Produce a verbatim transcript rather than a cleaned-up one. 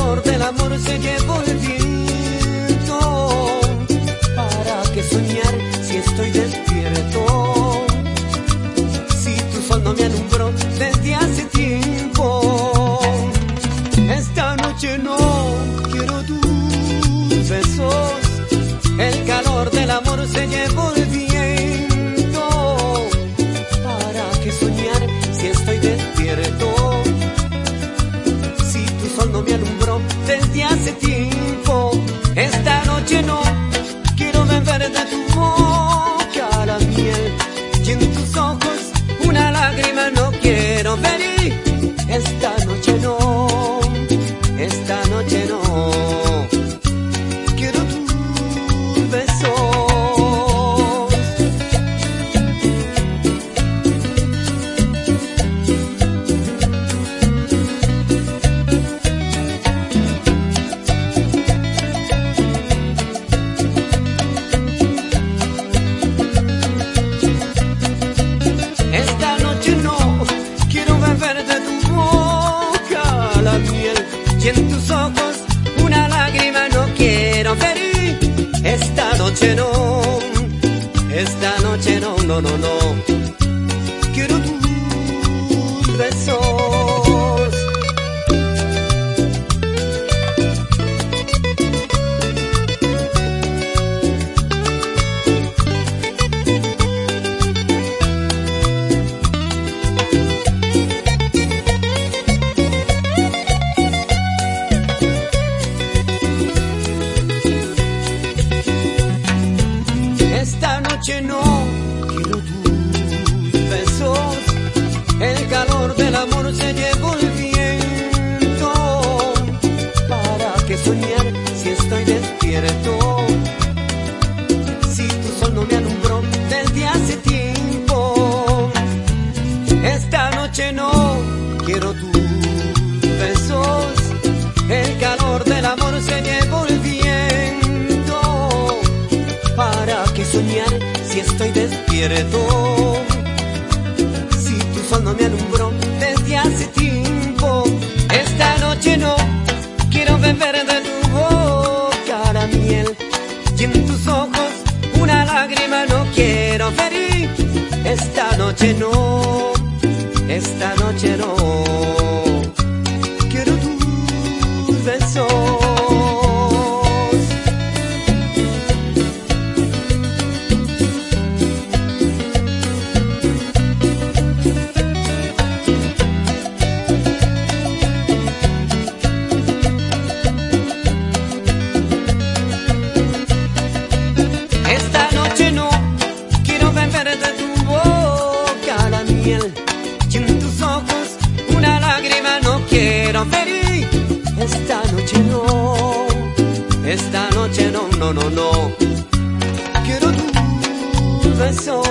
calor del amor se llevó el viento. ¿Para qué soñar si estoy despierto? Si tu sol no me alumbró desde hace tiempo. Esta noche no quiero tus besos. El calor del amor se llevó el viento. ¿Para qué soñar si estoy despierto? Si tu sol no me alumbró desde hace tiempo. Esta noche no quiero beber de tu boca la miel, y en tus ojos una lágrima no quiero ver. Esta noche no, esta noche no quiero tus besos. Esta noche no quiero beber de tu boca la miel, y en tus ojos una lágrima no quiero ver. Esta noche no, esta noche no, no, no, no quiero tus besos. Esta noche no quiero tus besos. El calor del amor se llevó el viento. ¿Para qué soñar si estoy despierto? Si tu sol no me alumbró desde hace tiempo. Esta noche no quiero tus besos. El calor del amor se llevó el viento. ¿Para qué soñar si estoy despierto? Si tu sol no me alumbró desde hace tiempo. Esta noche no quiero beber de tu boca la miel, y en tus ojos una lágrima no quiero ver. Esta noche no, esta noche no quiero tus besos. Esta noche no quiero beber de tu boca la miel, y en tus ojos una lágrima no quiero ver. Esta noche no, esta noche no, no, no, no quiero tus besos.